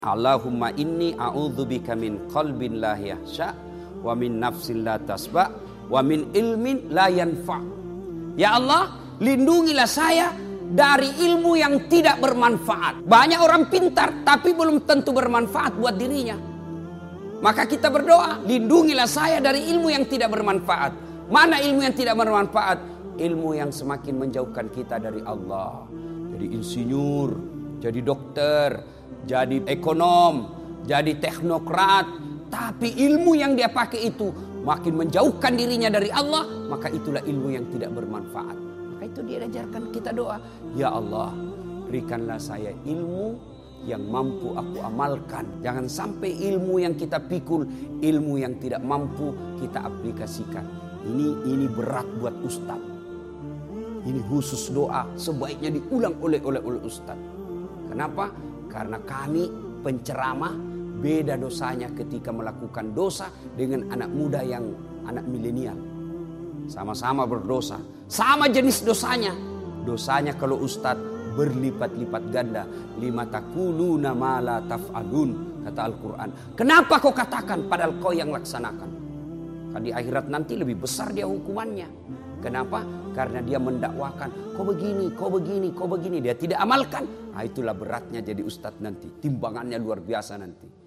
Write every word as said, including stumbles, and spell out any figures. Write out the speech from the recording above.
Allahumma inni a'udzubika min qalbin la yahsha wa min nafsin la tasba wa min ilmin la yanfa. Ya Allah, lindungilah saya dari ilmu yang tidak bermanfaat. Banyak orang pintar tapi belum tentu bermanfaat buat dirinya. Maka kita berdoa, lindungilah saya dari ilmu yang tidak bermanfaat. Mana ilmu yang tidak bermanfaat? Ilmu yang semakin menjauhkan kita dari Allah. Jadi insinyur, jadi dokter, jadi ekonom, jadi teknokrat. Tapi ilmu yang dia pakai itu makin menjauhkan dirinya dari Allah, maka itulah ilmu yang tidak bermanfaat. Maka itu dia ajarkan kita doa, ya Allah, berikanlah saya ilmu yang mampu aku amalkan. Jangan sampai ilmu yang kita pikul, ilmu yang tidak mampu kita aplikasikan. Ini ini berat buat ustaz. Ini khusus doa sebaiknya diulang oleh oleh oleh ustaz. Kenapa? Karena kami penceramah beda dosanya ketika melakukan dosa dengan anak muda yang anak milenial. Sama-sama berdosa, sama jenis dosanya. Dosanya kalau ustaz berlipat-lipat ganda. Lima taquluna ma la taf'alun, kata Al-Quran. Kenapa kau katakan padahal kau yang laksanakan? Di akhirat nanti lebih besar dia hukumannya. Kenapa? Karena dia mendakwakan, kau begini, kau begini, kau begini. Dia tidak amalkan. Nah, itulah beratnya jadi ustaz nanti. Timbangannya luar biasa nanti.